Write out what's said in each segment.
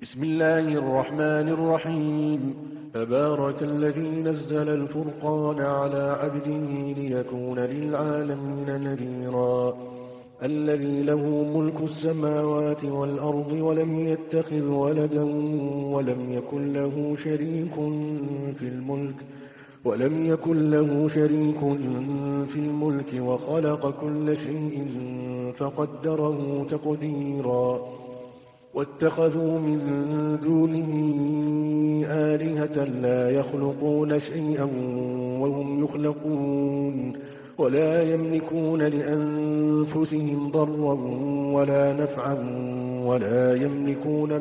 بسم الله الرحمن الرحيم. تبارك الذي نزل الفرقان على عبده ليكون للعالمين نذيرا. الذي له ملك السماوات والأرض ولم يتخذ ولدا ولم يكن له شريك في الملك وخلق كل شيء فقدره تقديرا. واتخذوا من دونه آلهة لا يخلقون شيئا وهم يخلقون ولا يملكون لأنفسهم ضرا ولا نفعا ولا يملكون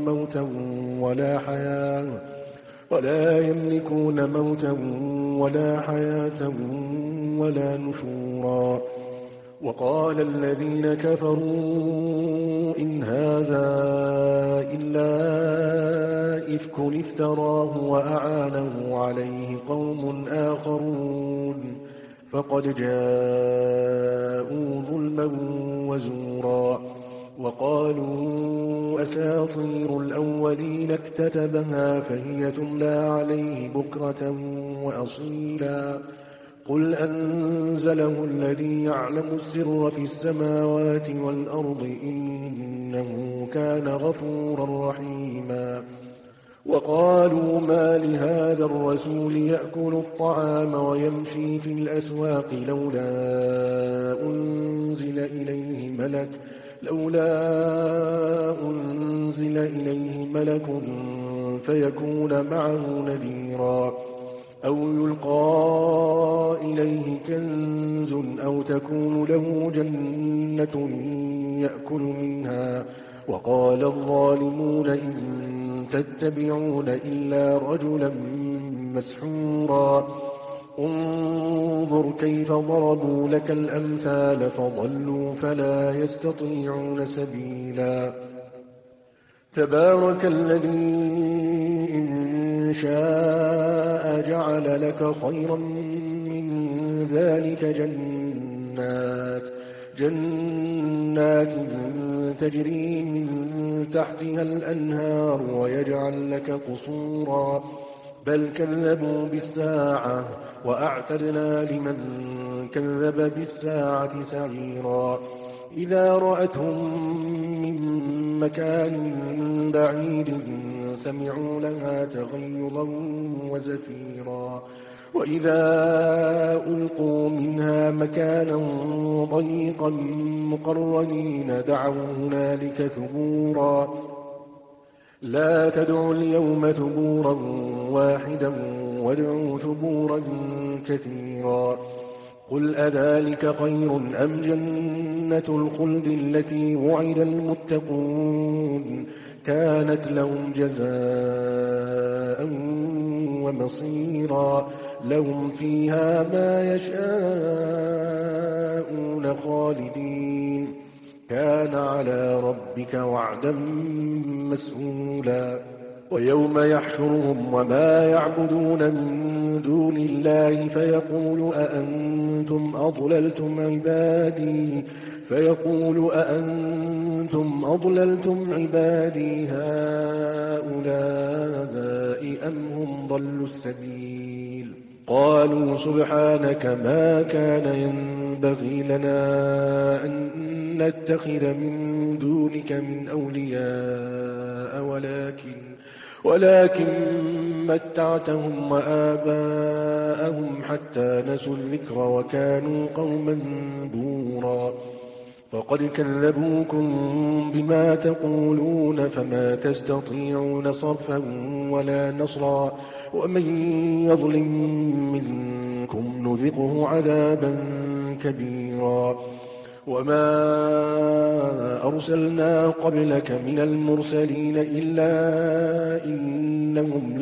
موتا ولا حياة ولا نشورا. وقال الذين كفروا إن هذا إلا إفك افتراه وأعانه عليه قوم آخرون فقد جاءوا ظلما وزورا. وقالوا أساطير الأولين اكتتبها فهي تملى عليه بكرة وأصيلا. قل أنزله الذي يعلم السر في السماوات والأرض إنه كان غفورا رحيما. وقالوا ما لهذا الرسول يأكل الطعام ويمشي في الأسواق لولا أنزل إليه ملك فيكون معه نذيرا أو يلقى إليه كنز أو تكون له جنة يأكل منها. وقال الظالمون إن تتبعون إلا رجلا مسحورا. انظر كيف ضربوا لك الأمثال فضلوا فلا يستطيعون سبيلا. تبارك الذي إن شاء جعل لك خيرا من ذلك جنات تجري من تحتها الأنهار ويجعل لك قصورا. بل كذبوا بالساعة وأعتدنا لمن كذب بالساعة سعيرا. إذا رأتهم من مكان بعيد سمعوا لها تغيظا وزفيرا. وإذا ألقوا منها مكانا ضيقا مقرنين دعوا هنالك ثبورا. لا تدعوا اليوم ثبورا واحدا وادعوا ثبورا كثيرا. قل أذلك خير أم جنة الخلد التي وعد المتقون كانت لهم جزاء ومصيرا. لهم فيها ما يشاءون خالدين كان على ربك وعدا مسئولا. ويوم يحشرهم وما يعبدون من دون الله فيقول أأنتم أضللتم عبادي هؤلاء أم هم ضلوا السبيل. قالوا سبحانك ما كان ينبغي لنا أن نتخذ من دونك من أولياء ولكن متعتهم وآباءهم حتى نسوا الذكر وكانوا قوما بورا. فقد كذبوكم بما تقولون فما تستطيعون صرفا ولا نصرا. ومن يظلم منكم نذقه عذابا كبيرا. وما أرسلنا قبلك من المرسلين إلا إنهم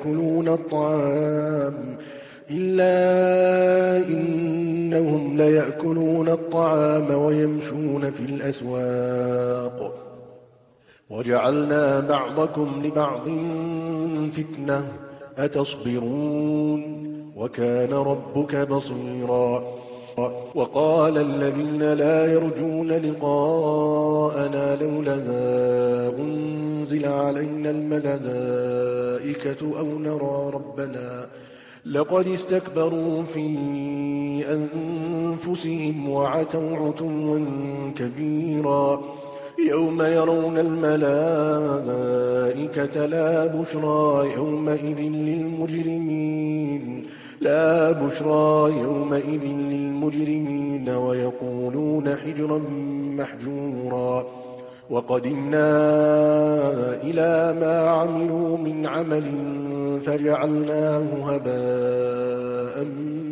ليأكلون الطعام ويمشون في الأسواق. وجعلنا بعضكم لبعض فتنة أتصبرون وكان ربك بصيرا. وقال الذين لا يرجون لقاءنا لولا تنزل علينا الملائكة أو نرى ربنا لقد استكبروا في أنفسهم وعتوا عتوا كبيرا يوم يرون الملائكة لا بشرى يومئذ للمجرمين ويقولون حجرا محجورا وقدمنا إلى ما عملوا من عمل فجعلناه هباء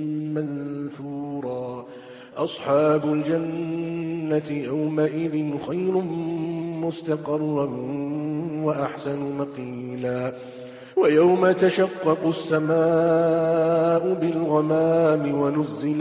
منثورا أصحاب الجنة يومئذ خير مستقرا وأحسن مقيلا ويوم تشقق السماء بالغمام ونزل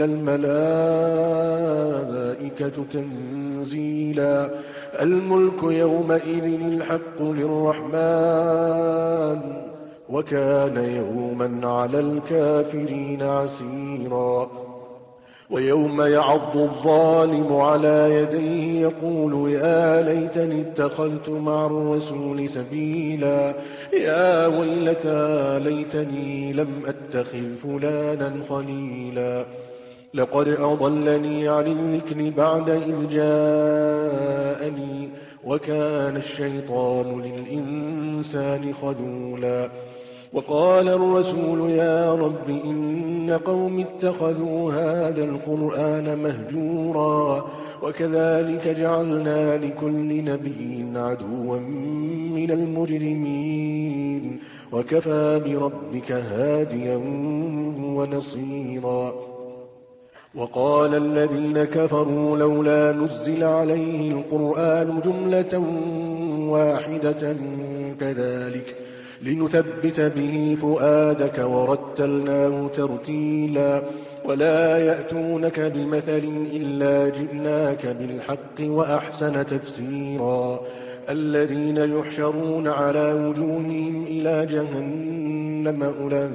الملائكة تنزيلا الملك يومئذ الحق للرحمن وكان يوما على الكافرين عسيرا ويوم يعض الظالم على يديه يقول يا ليتني اتخذت مع الرسول سبيلا يا ويلتى ليتني لم أتخذ فلانا خليلا لقد أضلني عن الذكر بعد إذ جاءني وكان الشيطان للإنسان خذولا وقال الرسول يا رب إن قوم اتخذوا هذا القرآن مهجورا وكذلك جعلنا لكل نبي عدوا من المجرمين وكفى بربك هاديا ونصيرا وقال الذين كفروا لولا نزل عليه القرآن جملة واحدة كذلك لنثبت به فؤادك ورتلناه ترتيلا ولا يأتونك بمثل إلا جئناك بالحق وأحسن تفسيرا الذين يحشرون على وجوههم إلى جهنم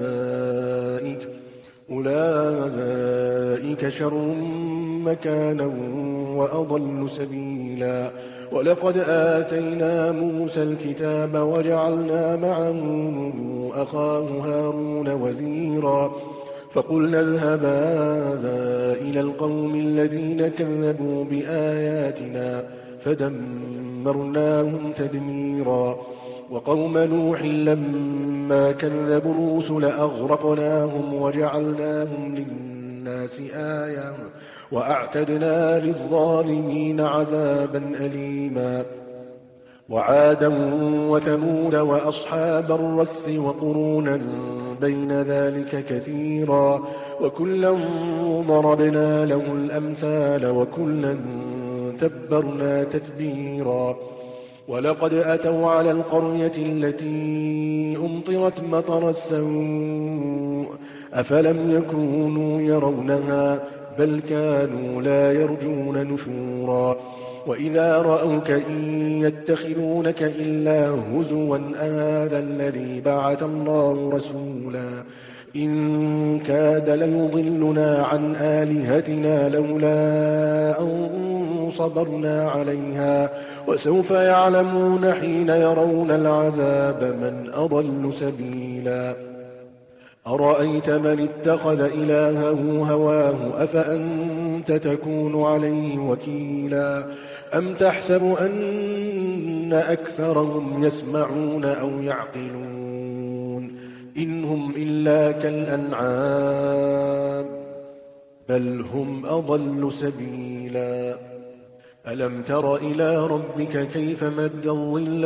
أولئك شر مكانا وأضل سبيلا ولقد آتينا موسى الكتاب وجعلنا معه أخاه هارون وزيرا فقلنا اذهبا إلى القوم الذين كذبوا بآياتنا فدمرناهم تدميرا وقوم نوح لما كذبوا الرسل أغرقناهم وجعلناهم للناس آية وأعتدنا للظالمين عذابا أليما وعادا وثمود وأصحاب الرس وقرونا بين ذلك كثيرا وكلا ضربنا له الأمثال وكلا تبرنا تتبيرا ولقد أتوا على القرية التي أمطرت مطر السوء أفلم يكونوا يرونها بل كانوا لا يرجون نشورا وإذا رأوك إن يتخذونك إلا هزوا هذا الذي بعث الله رسولا إن كاد ليضلنا عن آلهتنا لولا أن صبرنا عليها وسوف يعلمون حين يرون العذاب من أضل سبيلا أرأيت من اتخذ إلهه هواه أفأنت تكون عليه وكيلا أم تحسب أن أكثرهم يسمعون أو يعقلون إن هم إلا كالأنعام بل هم أضل سبيلا ألم تر إلى ربك كيف مد الظل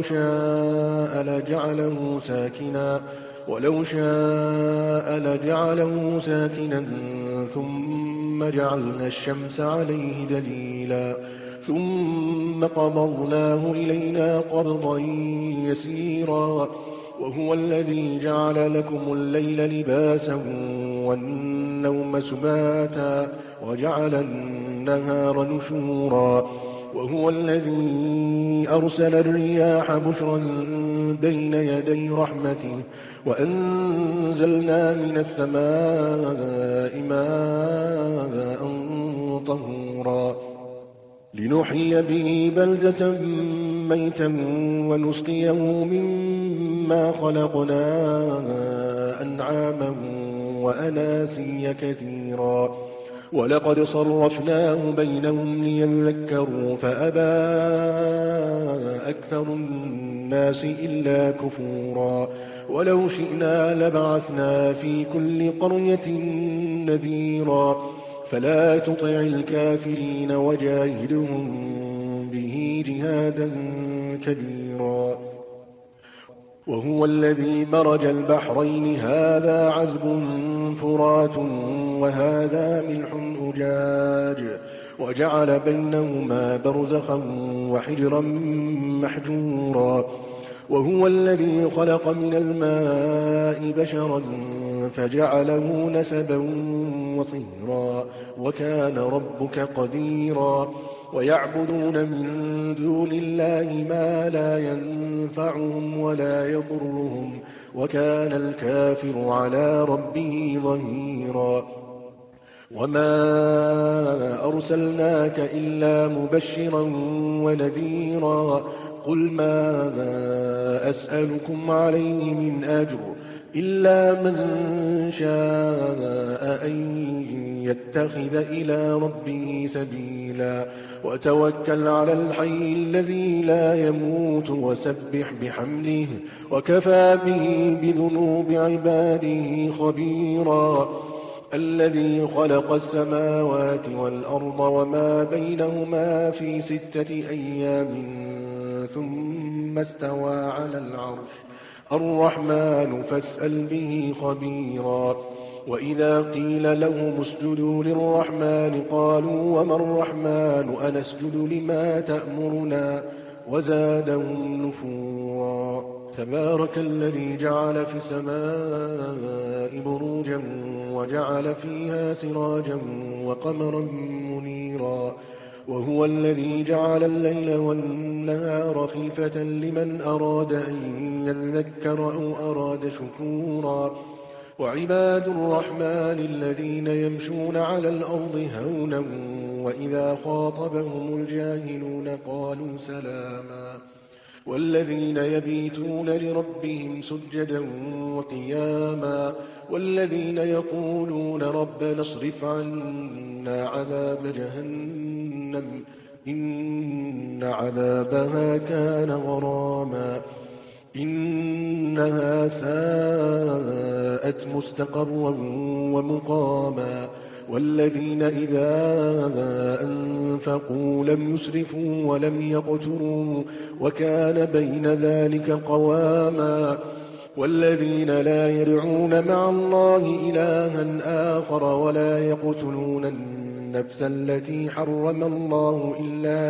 ولو شاء لجعله ساكنا ثم جعلنا الشمس عليه دليلا ثم قبضناه إلينا قبضا يسيرا وهو الذي جعل لكم الليل لباسا والنوم سباتا وجعل النهار نشورا وهو الذي أرسل الرياح بشرا بين يدي رحمته وأنزلنا من السماء ماء طهورا لنحيي به بلدة ميتا ونسقيه مما خلقنا أنعاما وأناسيا كثيرا ولقد صرفناه بينهم ليذكروا فأبى أكثر الناس إلا كفورا ولو شئنا لبعثنا في كل قرية نذيرا فلا تطع الكافرين وجاهدهم به جهادا كبيرا وهو الذي مرج البحرين هذا عذب فرات وهذا ملح أجاج وجعل بينهما برزخا وحجرا محجورا وهو الذي خلق من الماء بشرا فجعله نسبا وصهرا وكان ربك قديرا ويعبدون من دون الله ما لا ينفعهم ولا يضرهم وكان الكافر على ربه ظهيرا وما أرسلناك إلا مبشرا ونذيرا قل ماذا أسألكم عليه من أجر إلا من شاء أن يتخذ إلى ربه سبيلا وتوكل على الحي الذي لا يموت وسبح بحمده وكفى به بذنوب عباده خبيرا الذي خلق السماوات والأرض وما بينهما في 6 أيام ثم استوى على العرش الرحمن فاسأل به خبيرا وإذا قيل لهم اسجدوا للرحمن قالوا وما الرحمن أنسجد لما تأمرنا وزادهم نفورا تبارك الذي جعل في السماء بروجا وجعل فيها سراجا وقمرا منيرا وهو الذي جعل الليل والنهار خلفة لمن أراد أن يذكر أو أراد شكورا وعباد الرحمن الذين يمشون على الأرض هونا وإذا خاطبهم الجاهلون قالوا سلاما والذين يبيتون لربهم سجدا وقياما والذين يقولون ربنا اصرف عنا عذاب جهنم إن عذابها كان غراما إنها ساءت مستقرا ومقاما والذين إذا أنفقوا لم يسرفوا ولم يقتروا وكان بين ذلك قواما والذين لا يدعون مع الله إلها آخر ولا يقتلون النفس التي حرم الله إلا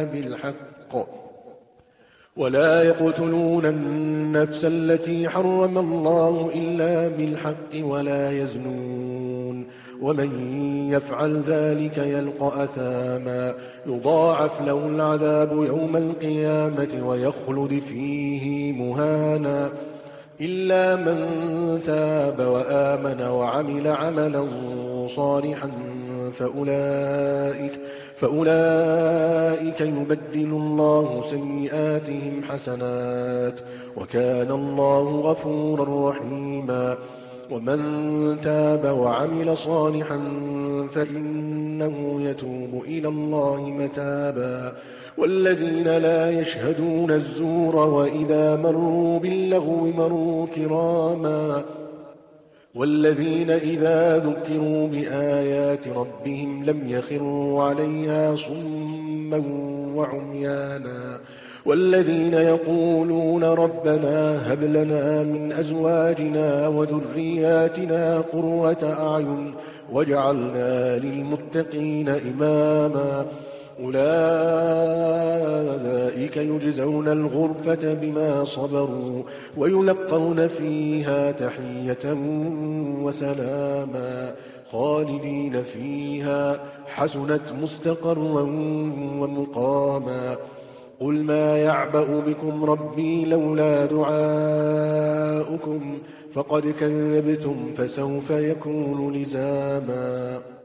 بالحق ولا يزنون ومن يفعل ذلك يلقى أثاما يضاعف له العذاب يوم القيامة ويخلد فيه مهانا إلا من تاب وآمن وعمل عملا صالحا فأولئك يبدل الله سيئاتهم حسنات وكان الله غفورا رحيما ومن تاب وعمل صالحا فإنه يتوب إلى الله متابا والذين لا يشهدون الزور وإذا مروا باللغو مروا كراما والذين إذا ذكروا بآيات ربهم لم يخروا عليها صما وعميانا والذين يقولون ربنا هب لنا من أزواجنا وذرياتنا قرة أعين واجعلنا للمتقين إماما أولئك يجزون الغرفة بما صبروا ويلقون فيها تحية وسلاما خالدين فيها حسنت مستقرا ومقاما قل ما يعبأ بكم ربي لولا دعاؤكم فقد كذبتم فسوف يكون لزاما